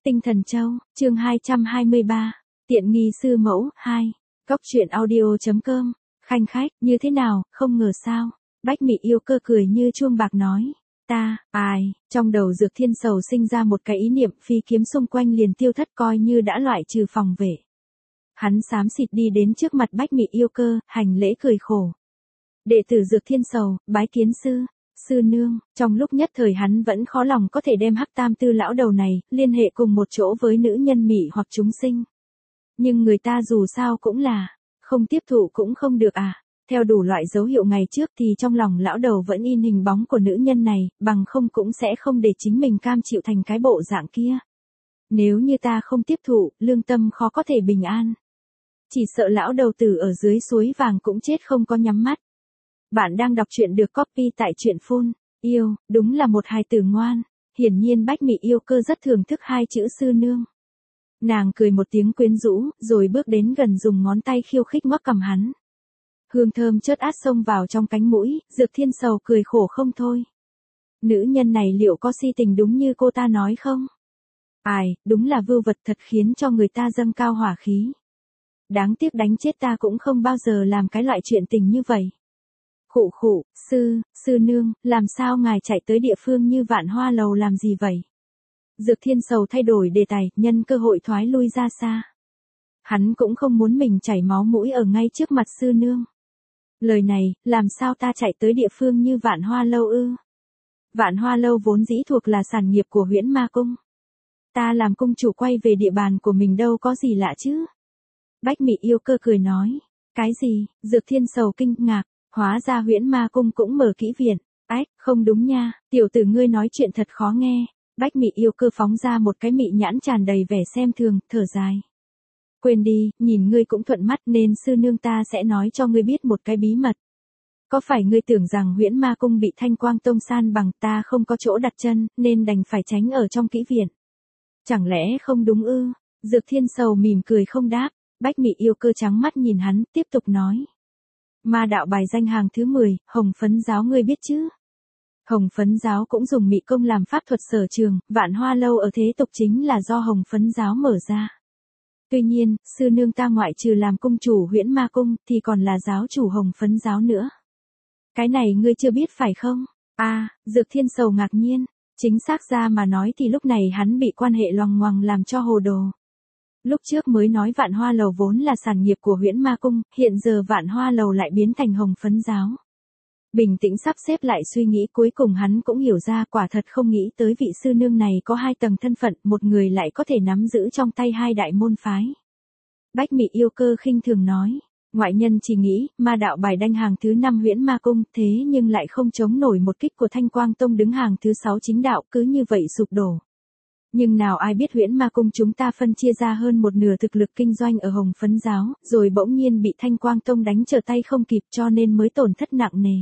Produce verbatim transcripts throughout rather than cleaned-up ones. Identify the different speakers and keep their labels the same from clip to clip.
Speaker 1: Tinh Thần Châu, chương hai trăm hai mươi ba, tiện nghi sư mẫu, hai, Cóc truyện audio chấm com, khanh khách, như thế nào, không ngờ sao, Bách Mị Yêu Cơ cười như chuông bạc nói, ta, ai, trong đầu Dược Thiên Sầu sinh ra một cái ý niệm phi kiếm xung quanh liền tiêu thất coi như đã loại trừ phòng vệ. Hắn xám xịt đi đến trước mặt Bách Mị Yêu Cơ, hành lễ cười khổ. Đệ tử Dược Thiên Sầu, bái kiến sư. Sư nương, trong lúc nhất thời hắn vẫn khó lòng có thể đem Hắc Tam Tư lão đầu này liên hệ cùng một chỗ với nữ nhân mị hoặc chúng sinh. Nhưng người ta dù sao cũng là, không tiếp thụ cũng không được à. Theo đủ loại dấu hiệu ngày trước thì trong lòng lão đầu vẫn in hình bóng của nữ nhân này, bằng không cũng sẽ không để chính mình cam chịu thành cái bộ dạng kia. Nếu như ta không tiếp thụ, lương tâm khó có thể bình an. Chỉ sợ lão đầu tử ở dưới suối vàng cũng chết không có nhắm mắt. Bạn đang đọc truyện được copy tại truyện phun. Yêu, đúng là một hài tử ngoan. Hiển nhiên Bách Mị Yêu Cơ rất thưởng thức hai chữ sư nương. Nàng cười một tiếng quyến rũ, rồi bước đến gần dùng ngón tay khiêu khích ngoắc cầm hắn. Hương thơm chớt át xông vào trong cánh mũi, Dược Thiên Sầu cười khổ không thôi. Nữ nhân này liệu có si tình đúng như cô ta nói không? Ai, đúng là vưu vật thật khiến cho người ta dâng cao hỏa khí. Đáng tiếc đánh chết ta cũng không bao giờ làm cái loại chuyện tình như vậy. Khụ khụ, sư, sư nương, làm sao ngài chạy tới địa phương như Vạn Hoa Lầu làm gì vậy? Dược Thiên Sầu thay đổi đề tài, nhân cơ hội thoái lui ra xa. Hắn cũng không muốn mình chảy máu mũi ở ngay trước mặt sư nương. Lời này, làm sao ta chạy tới địa phương như Vạn Hoa Lâu ư? Vạn Hoa Lâu vốn dĩ thuộc là sản nghiệp của Huyễn Ma Cung. Ta làm cung chủ quay về địa bàn của mình đâu có gì lạ chứ? Bách Mị Yêu Cơ cười nói. Cái gì? Dược Thiên Sầu kinh ngạc. Hóa ra Huyễn Ma Cung cũng mở kỹ viện. Ách, không đúng nha, tiểu tử ngươi nói chuyện thật khó nghe. Bách Mị Yêu Cơ phóng ra một cái mị nhãn tràn đầy vẻ xem thường, thở dài. Quên đi, nhìn ngươi cũng thuận mắt nên sư nương ta sẽ nói cho ngươi biết một cái bí mật. Có phải ngươi tưởng rằng Huyễn Ma Cung bị Thanh Quang Tông san bằng, ta không có chỗ đặt chân, nên đành phải tránh ở trong kỹ viện? Chẳng lẽ không đúng ư? Dược Thiên Sầu mỉm cười không đáp. Bách Mị Yêu Cơ trắng mắt nhìn hắn, tiếp tục nói. Ma đạo bài danh hàng thứ mười, Hồng Phấn Giáo ngươi biết chứ? Hồng Phấn Giáo cũng dùng mị công làm pháp thuật sở trường, Vạn Hoa Lâu ở thế tục chính là do Hồng Phấn Giáo mở ra. Tuy nhiên, sư nương ta ngoại trừ làm cung chủ Huyễn Ma Cung, thì còn là giáo chủ Hồng Phấn Giáo nữa. Cái này ngươi chưa biết phải không? À, Dược Thiên Sầu ngạc nhiên. Chính xác ra mà nói thì lúc này hắn bị quan hệ loằng ngoằng làm cho hồ đồ. Lúc trước mới nói Vạn Hoa Lầu vốn là sản nghiệp của Huyễn Ma Cung, hiện giờ Vạn Hoa Lầu lại biến thành Hồng Phấn Giáo. Bình tĩnh sắp xếp lại suy nghĩ, cuối cùng hắn cũng hiểu ra, quả thật không nghĩ tới vị sư nương này có hai tầng thân phận, một người lại có thể nắm giữ trong tay hai đại môn phái. Bách Mị Yêu Cơ khinh thường nói, ngoại nhân chỉ nghĩ, ma đạo bài đanh hàng thứ năm Huyễn Ma Cung, thế nhưng lại không chống nổi một kích của Thanh Quang Tông đứng hàng thứ sáu chính đạo, cứ như vậy sụp đổ. Nhưng nào ai biết Huyễn Ma Cung chúng ta phân chia ra hơn một nửa thực lực kinh doanh ở Hồng Phấn Giáo, rồi bỗng nhiên bị Thanh Quang Tông đánh trở tay không kịp cho nên mới tổn thất nặng nề.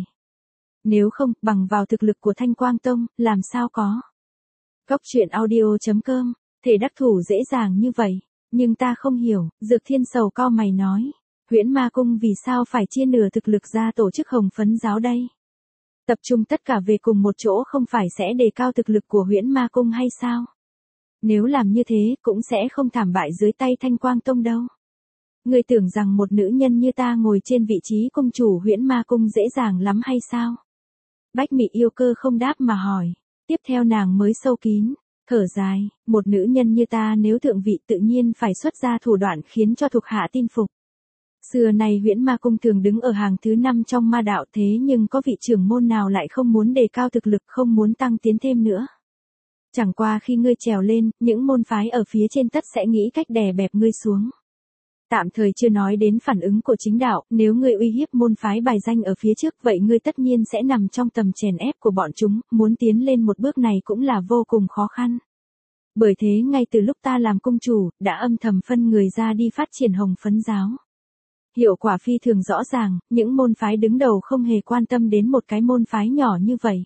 Speaker 1: Nếu không, bằng vào thực lực của Thanh Quang Tông, làm sao có. Cóc truyện audio chấm com, thể đắc thủ dễ dàng như vậy, nhưng ta không hiểu, Dược Thiên Sầu cau mày nói. Huyễn Ma Cung vì sao phải chia nửa thực lực ra tổ chức Hồng Phấn Giáo đây? Tập trung tất cả về cùng một chỗ không phải sẽ đề cao thực lực của Huyễn Ma Cung hay sao? Nếu làm như thế, cũng sẽ không thảm bại dưới tay Thanh Quang Tông đâu. Ngươi tưởng rằng một nữ nhân như ta ngồi trên vị trí cung chủ Huyễn Ma Cung dễ dàng lắm hay sao? Bách Mị Yêu Cơ không đáp mà hỏi. Tiếp theo nàng mới sâu kín, thở dài, một nữ nhân như ta nếu thượng vị tự nhiên phải xuất ra thủ đoạn khiến cho thuộc hạ tin phục. Xưa này Huyễn Ma Cung thường đứng ở hàng thứ năm trong ma đạo, thế nhưng có vị trưởng môn nào lại không muốn đề cao thực lực, không muốn tăng tiến thêm nữa. Chẳng qua khi ngươi trèo lên, những môn phái ở phía trên tất sẽ nghĩ cách đè bẹp ngươi xuống. Tạm thời chưa nói đến phản ứng của chính đạo, nếu ngươi uy hiếp môn phái bài danh ở phía trước, vậy ngươi tất nhiên sẽ nằm trong tầm chèn ép của bọn chúng, muốn tiến lên một bước này cũng là vô cùng khó khăn. Bởi thế ngay từ lúc ta làm cung chủ, đã âm thầm phân người ra đi phát triển Hồng Phấn Giáo. Hiệu quả phi thường rõ ràng, những môn phái đứng đầu không hề quan tâm đến một cái môn phái nhỏ như vậy.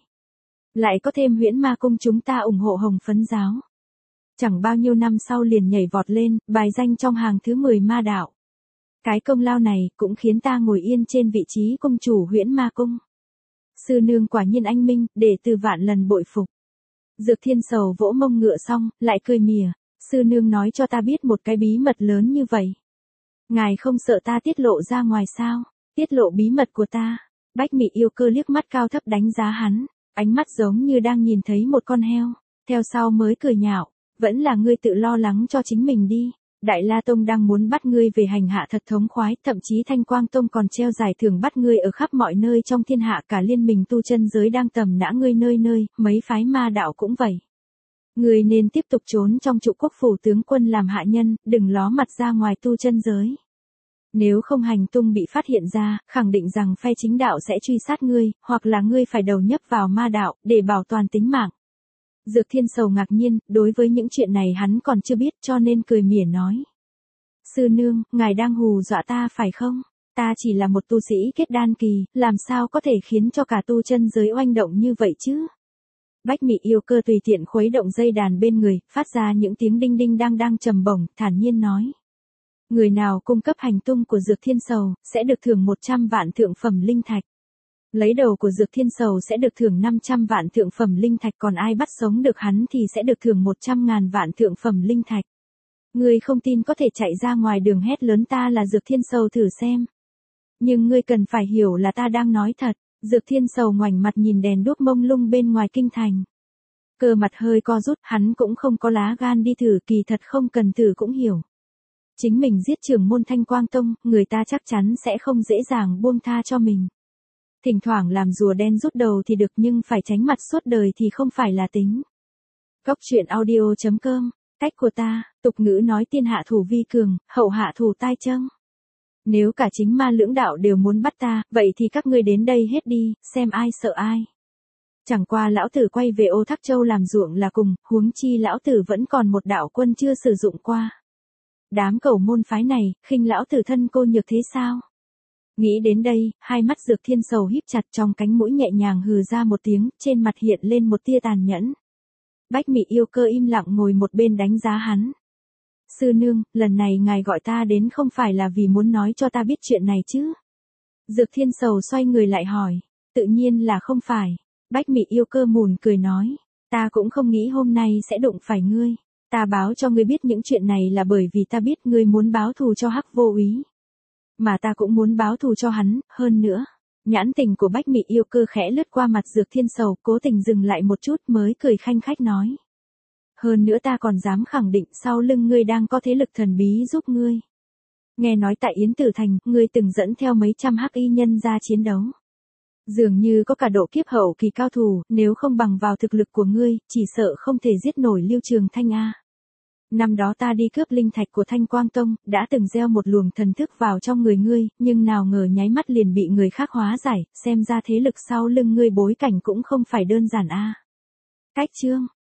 Speaker 1: Lại có thêm Huyễn Ma Cung chúng ta ủng hộ Hồng Phấn Giáo. Chẳng bao nhiêu năm sau liền nhảy vọt lên, bài danh trong hàng thứ mười ma đạo. Cái công lao này cũng khiến ta ngồi yên trên vị trí cung chủ Huyễn Ma Cung. Sư nương quả nhiên anh minh, để từ vạn lần bội phục. Dược Thiên Sầu vỗ mông ngựa xong, lại cười mỉa. Sư nương nói cho ta biết một cái bí mật lớn như vậy. Ngài không sợ ta tiết lộ ra ngoài sao? Tiết lộ bí mật của ta. Bách Mị Yêu Cơ liếc mắt cao thấp đánh giá hắn, ánh mắt giống như đang nhìn thấy một con heo, theo sau mới cười nhạo, vẫn là ngươi tự lo lắng cho chính mình đi. Đại La Tông đang muốn bắt ngươi về hành hạ thật thống khoái, thậm chí Thanh Quang Tông còn treo giải thưởng bắt ngươi ở khắp mọi nơi trong thiên hạ, cả liên minh tu chân giới đang tầm nã ngươi nơi nơi, mấy phái ma đạo cũng vậy. Ngươi nên tiếp tục trốn trong trụ quốc phủ tướng quân làm hạ nhân, đừng ló mặt ra ngoài tu chân giới. Nếu không hành tung bị phát hiện ra, khẳng định rằng phe chính đạo sẽ truy sát ngươi, hoặc là ngươi phải đầu nhấp vào ma đạo, để bảo toàn tính mạng. Dược Thiên Sầu ngạc nhiên, đối với những chuyện này hắn còn chưa biết cho nên cười mỉa nói. Sư nương, ngài đang hù dọa ta phải không? Ta chỉ là một tu sĩ kết đan kỳ, làm sao có thể khiến cho cả tu chân giới oanh động như vậy chứ? Bách Mị Yêu Cơ tùy tiện khuấy động dây đàn bên người, phát ra những tiếng đinh đinh đang đang trầm bổng, thản nhiên nói. Người nào cung cấp hành tung của Dược Thiên Sầu, sẽ được thưởng một trăm vạn thượng phẩm linh thạch. Lấy đầu của Dược Thiên Sầu sẽ được thưởng năm trăm vạn thượng phẩm linh thạch, còn ai bắt sống được hắn thì sẽ được thưởng một trăm ngàn vạn thượng phẩm linh thạch. Ngươi không tin có thể chạy ra ngoài đường hét lớn ta là Dược Thiên Sầu thử xem. Nhưng ngươi cần phải hiểu là ta đang nói thật. Dược Thiên Sầu ngoảnh mặt nhìn đèn đuốc mông lung bên ngoài kinh thành. Cơ mặt hơi co rút, hắn cũng không có lá gan đi thử, kỳ thật không cần thử cũng hiểu. Chính mình giết trưởng môn Thanh Quang Tông, người ta chắc chắn sẽ không dễ dàng buông tha cho mình. Thỉnh thoảng làm rùa đen rút đầu thì được, nhưng phải tránh mặt suốt đời thì không phải là tính. Cốc truyện audio chấm com, cách của ta, tục ngữ nói tiên hạ thủ vi cường, hậu hạ thủ tai châng. Nếu cả chính ma lưỡng đạo đều muốn bắt ta, vậy thì các ngươi đến đây hết đi, xem ai sợ ai. Chẳng qua lão tử quay về Ô Thác Châu làm ruộng là cùng, huống chi lão tử vẫn còn một đạo quân chưa sử dụng qua. Đám cẩu môn phái này, khinh lão tử thân cô nhược thế sao? Nghĩ đến đây, hai mắt Dược Thiên Sầu híp chặt, trong cánh mũi nhẹ nhàng hừ ra một tiếng, trên mặt hiện lên một tia tàn nhẫn. Bách Mị Yêu Cơ im lặng ngồi một bên đánh giá hắn. Sư nương, lần này ngài gọi ta đến không phải là vì muốn nói cho ta biết chuyện này chứ? Dược Thiên Sầu xoay người lại hỏi. Tự nhiên là không phải. Bách Mị Yêu Cơ mùn cười nói. Ta cũng không nghĩ hôm nay sẽ đụng phải ngươi. Ta báo cho ngươi biết những chuyện này là bởi vì ta biết ngươi muốn báo thù cho Hắc Vô Úy. Mà ta cũng muốn báo thù cho hắn, hơn nữa. Nhãn tình của Bách Mị Yêu Cơ khẽ lướt qua mặt Dược Thiên Sầu, cố tình dừng lại một chút mới cười khanh khách nói. Hơn nữa ta còn dám khẳng định sau lưng ngươi đang có thế lực thần bí giúp ngươi. Nghe nói tại Yến Tử Thành, ngươi từng dẫn theo mấy trăm hắc y nhân ra chiến đấu. Dường như có cả độ kiếp hậu kỳ cao thủ, nếu không bằng vào thực lực của ngươi, chỉ sợ không thể giết nổi Lưu Trường Thanh a. Năm đó ta đi cướp linh thạch của Thanh Quang Tông, đã từng gieo một luồng thần thức vào trong người ngươi, nhưng nào ngờ nháy mắt liền bị người khác hóa giải, xem ra thế lực sau lưng ngươi bối cảnh cũng không phải đơn giản a. Cách chương